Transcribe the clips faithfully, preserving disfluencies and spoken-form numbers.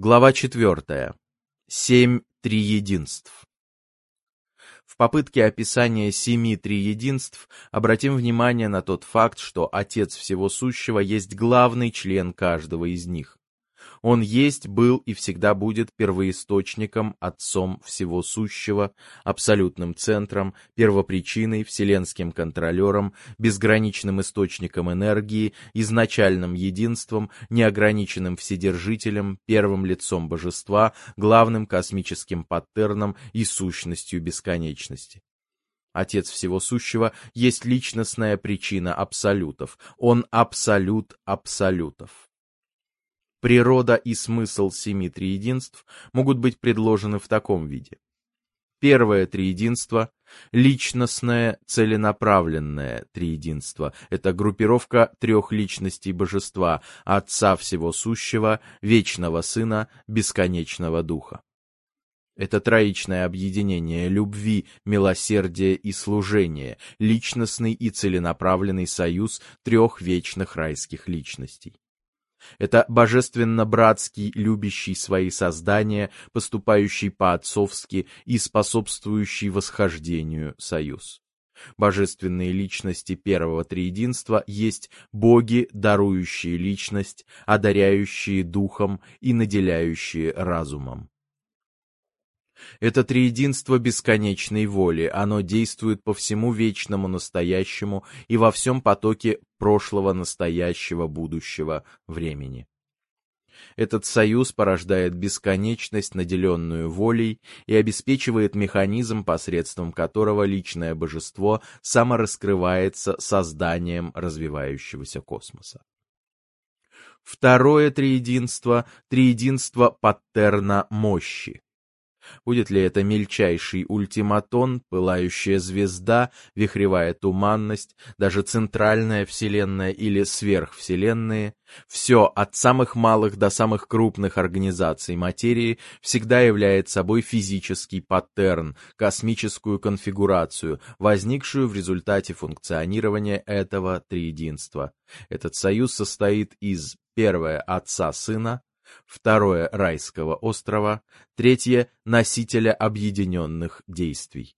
Глава четвертая. Семь триединств. В попытке описания семи триединств обратим внимание на тот факт, что Отец Всего Сущего есть главный член каждого из них. Он есть, был и всегда будет первоисточником, Отцом Всего Сущего, абсолютным центром, первопричиной, вселенским контролером, безграничным источником энергии, изначальным единством, неограниченным вседержителем, первым лицом божества, главным космическим паттерном и сущностью бесконечности. Отец Всего Сущего есть личностная причина абсолютов. Он абсолют абсолютов. Природа и смысл семи триединств могут быть предложены в таком виде. Первое триединство — личностное целенаправленное триединство. Это группировка трех личностей божества — Отца Всего Сущего, Вечного Сына, Бесконечного Духа. Это троичное объединение любви, милосердия и служения, личностный и целенаправленный союз трех вечных райских личностей. Это божественно-братский, любящий свои создания, поступающий по-отцовски и способствующий восхождению союз. Божественные личности первого триединства есть боги, дарующие личность, одаряющие духом и наделяющие разумом. Это триединство бесконечной воли, оно действует по всему вечному настоящему и во всем потоке прошлого, настоящего, будущего времени. Этот союз порождает бесконечность, наделенную волей, и обеспечивает механизм, посредством которого личное божество самораскрывается созданием развивающегося космоса. Второе триединство — триединство паттерна мощи. Будет ли это мельчайший ультиматон, пылающая звезда, вихревая туманность, даже центральная вселенная или сверхвселенные, все от самых малых до самых крупных организаций материи всегда является собой физический паттерн, космическую конфигурацию, возникшую в результате функционирования этого триединства. Этот союз состоит из: первое — Отца-Сына, второе — райского острова, третье — носителя объединенных действий.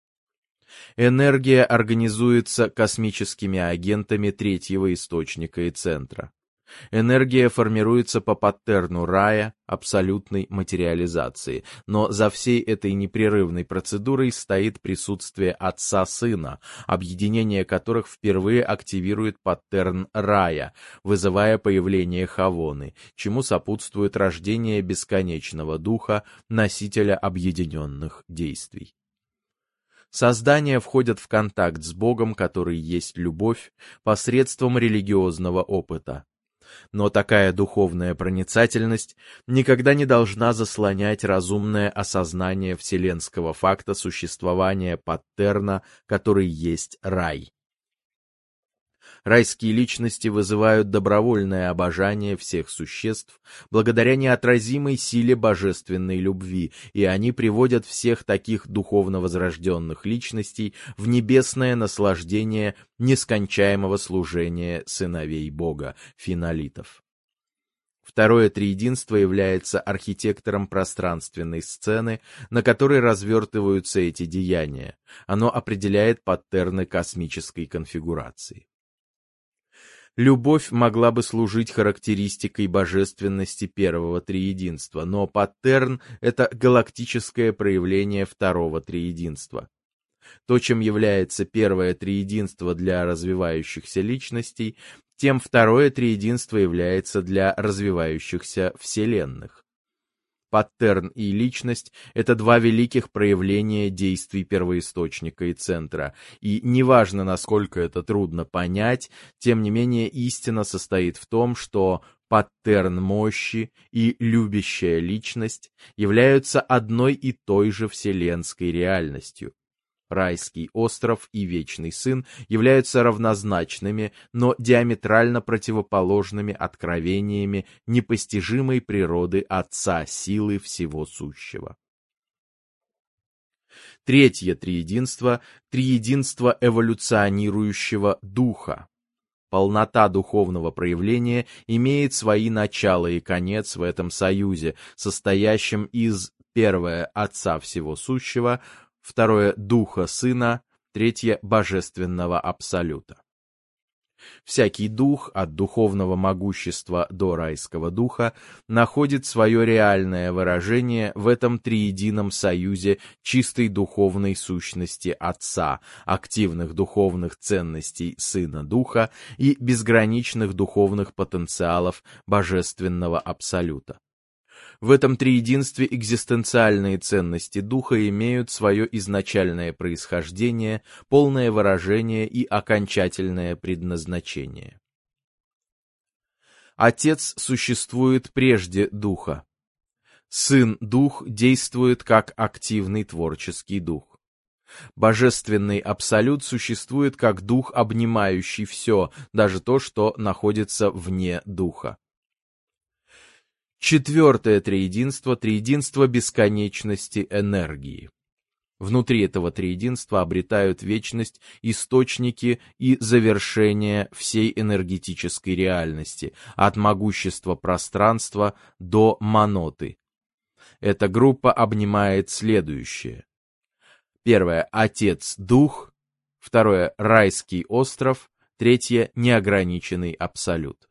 Энергия организуется космическими агентами третьего источника и центра. Энергия формируется по паттерну рая, абсолютной материализации, но за всей этой непрерывной процедурой стоит присутствие Отца-Сына, объединение которых впервые активирует паттерн рая, вызывая появление Хавоны, чему сопутствует рождение бесконечного духа, носителя объединенных действий. Создания входят в контакт с Богом, который есть любовь, посредством религиозного опыта. Но такая духовная проницательность никогда не должна заслонять разумное осознание вселенского факта существования паттерна, который есть рай. Райские личности вызывают добровольное обожание всех существ благодаря неотразимой силе божественной любви, и они приводят всех таких духовно возрожденных личностей в небесное наслаждение нескончаемого служения сыновей Бога, финолитов. Второе триединство является архитектором пространственной сцены, на которой развертываются эти деяния. Оно определяет паттерны космической конфигурации. Любовь могла бы служить характеристикой божественности первого триединства, но паттерн — это галактическое проявление второго триединства. То, чем является первое триединство для развивающихся личностей, тем второе триединство является для развивающихся вселенных. Паттерн и личность — это два великих проявления действий первоисточника и центра, и неважно, насколько это трудно понять, тем не менее истина состоит в том, что паттерн мощи и любящая личность являются одной и той же вселенской реальностью. Райский остров и Вечный Сын являются равнозначными, но диаметрально противоположными откровениями непостижимой природы Отца Силы Всего Сущего. Третье триединство — триединство эволюционирующего духа. Полнота духовного проявления имеет свои начало и конец в этом союзе, состоящем из: первое — Отца Всего Сущего, второе — Духа Сына, третье — Божественного Абсолюта. Всякий дух, от духовного могущества до райского духа, находит свое реальное выражение в этом триедином союзе чистой духовной сущности Отца, активных духовных ценностей Сына Духа и безграничных духовных потенциалов Божественного Абсолюта. В этом триединстве экзистенциальные ценности духа имеют свое изначальное происхождение, полное выражение и окончательное предназначение. Отец существует прежде духа. Сын-дух действует как активный творческий дух. Божественный Абсолют существует как дух, обнимающий все, даже то, что находится вне духа. Четвертое триединство — триединство бесконечности энергии. Внутри этого триединства обретают вечность источники и завершения всей энергетической реальности, от могущества пространства до моноты. Эта группа обнимает следующее. Первое — Отец-Дух, второе — Райский остров, третье — Неограниченный Абсолют.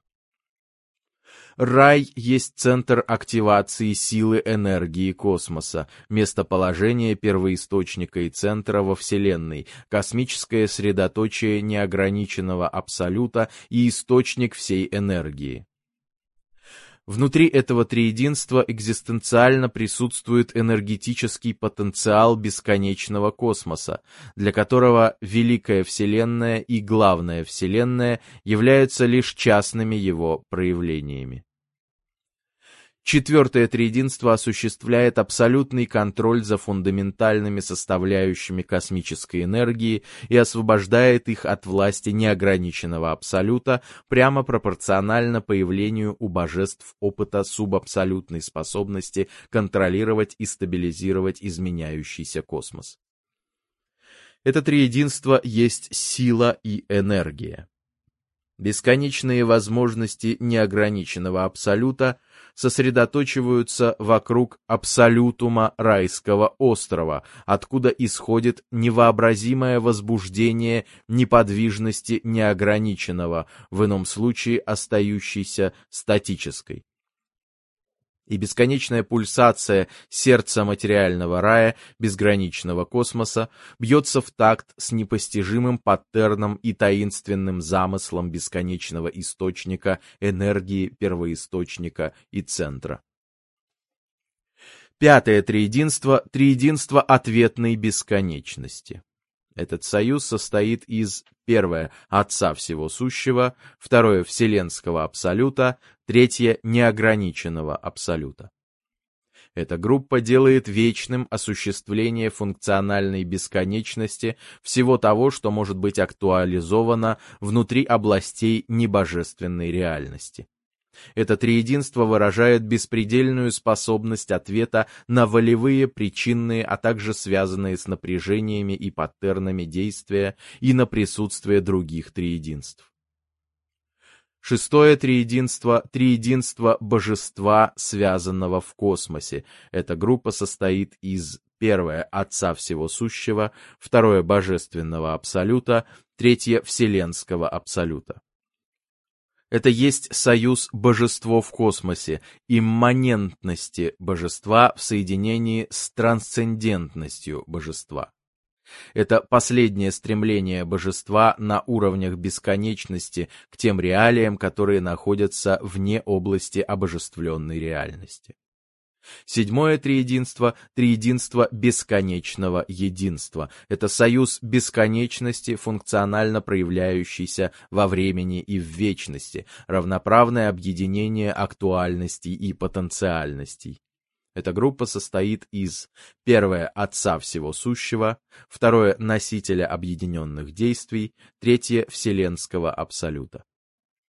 Рай есть центр активации силы энергии космоса, местоположение первоисточника и центра во Вселенной, космическое средоточие неограниченного Абсолюта и источник всей энергии. Внутри этого триединства экзистенциально присутствует энергетический потенциал бесконечного космоса, для которого Великая Вселенная и Главная Вселенная являются лишь частными его проявлениями. Четвертое триединство осуществляет абсолютный контроль за фундаментальными составляющими космической энергии и освобождает их от власти неограниченного Абсолюта прямо пропорционально появлению у божеств опыта субабсолютной способности контролировать и стабилизировать изменяющийся космос. Это триединство есть сила и энергия. Бесконечные возможности неограниченного Абсолюта сосредоточиваются вокруг абсолютума райского острова, откуда исходит невообразимое возбуждение неподвижности неограниченного, в ином случае остающейся статической. И бесконечная пульсация сердца материального рая, безграничного космоса, бьется в такт с непостижимым паттерном и таинственным замыслом бесконечного источника, энергии, первоисточника и центра. Пятое триединство — триединство ответной бесконечности. Этот союз состоит из: первое — Отца Всего Сущего, второе — Вселенского Абсолюта, третье — Неограниченного Абсолюта. Эта группа делает вечным осуществление функциональной бесконечности всего того, что может быть актуализовано внутри областей небожественной реальности. Это триединство выражает беспредельную способность ответа на волевые, причинные, а также связанные с напряжениями и паттернами действия и на присутствие других триединств. Шестое триединство — триединство божества, связанного в космосе. Эта группа состоит из: первое — Отца Всего Сущего, второе — Божественного Абсолюта, третье — Вселенского Абсолюта. Это есть союз божества в космосе, имманентности божества в соединении с трансцендентностью божества. Это последнее стремление божества на уровнях бесконечности к тем реалиям, которые находятся вне области обожествленной реальности. Седьмое триединство — триединство бесконечного единства. Это союз бесконечности, функционально проявляющийся во времени и в вечности, равноправное объединение актуальностей и потенциальностей. Эта группа состоит из: первое — Отца Всего Сущего, второе — Носителя объединенных действий, третье — Вселенского Абсолюта.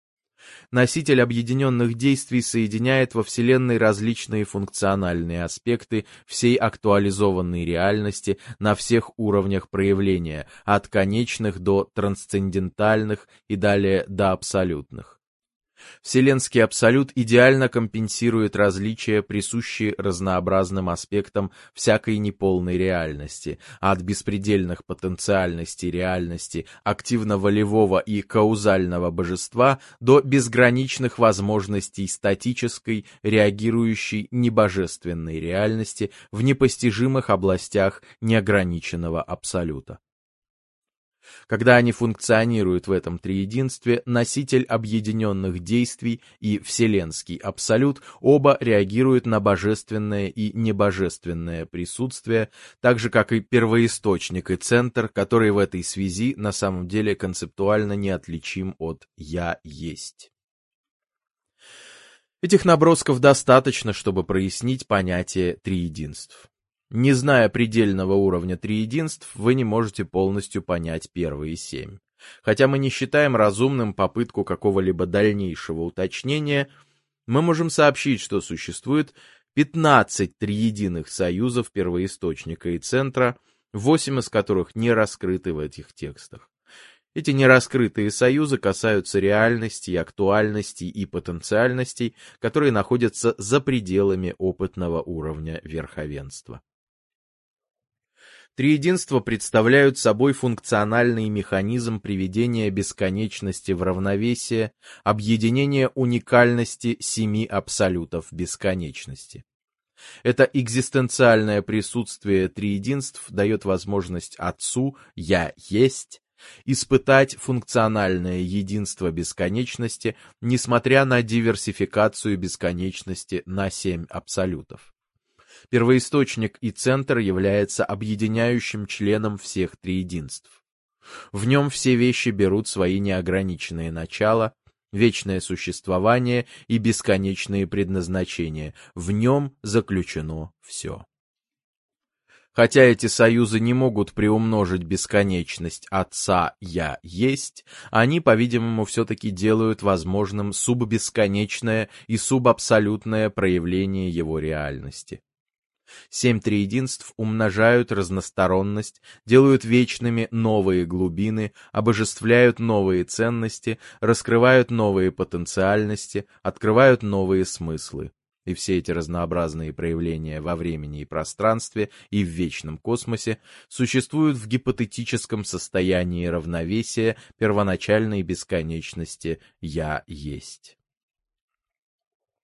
Носитель объединенных действий соединяет во Вселенной различные функциональные аспекты всей актуализованной реальности на всех уровнях проявления, от конечных до трансцендентальных и далее до абсолютных. Вселенский абсолют идеально компенсирует различия, присущие разнообразным аспектам всякой неполной реальности, от беспредельных потенциальностей реальности активно-волевого и каузального божества до безграничных возможностей статической, реагирующей небожественной реальности в непостижимых областях неограниченного абсолюта. Когда они функционируют в этом триединстве, носитель объединенных действий и вселенский абсолют оба реагируют на божественное и небожественное присутствие, так же как и первоисточник и центр, который в этой связи на самом деле концептуально неотличим от «я есть». Этих набросков достаточно, чтобы прояснить понятие триединств. Не зная предельного уровня триединств, вы не можете полностью понять первые семь. Хотя мы не считаем разумным попытку какого-либо дальнейшего уточнения, мы можем сообщить, что существует пятнадцать триединых союзов первоисточника и центра, восемь из которых не раскрыты в этих текстах. Эти нераскрытые союзы касаются реальностей, актуальностей и потенциальностей, которые находятся за пределами опытного уровня верховенства. Триединства представляют собой функциональный механизм приведения бесконечности в равновесие, объединения уникальности семи абсолютов бесконечности. Это экзистенциальное присутствие триединств дает возможность Отцу «Я есть» испытать функциональное единство бесконечности, несмотря на диверсификацию бесконечности на семь абсолютов. Первоисточник и центр является объединяющим членом всех триединств. В нем все вещи берут свои неограниченные начала, вечное существование и бесконечные предназначения. В нем заключено все. Хотя эти союзы не могут приумножить бесконечность Отца «Я есть», они, по-видимому, все-таки делают возможным суббесконечное и субабсолютное проявление его реальности. Семь триединств умножают разносторонность, делают вечными новые глубины, обожествляют новые ценности, раскрывают новые потенциальности, открывают новые смыслы. И все эти разнообразные проявления во времени и пространстве и в вечном космосе существуют в гипотетическом состоянии равновесия первоначальной бесконечности «Я есть».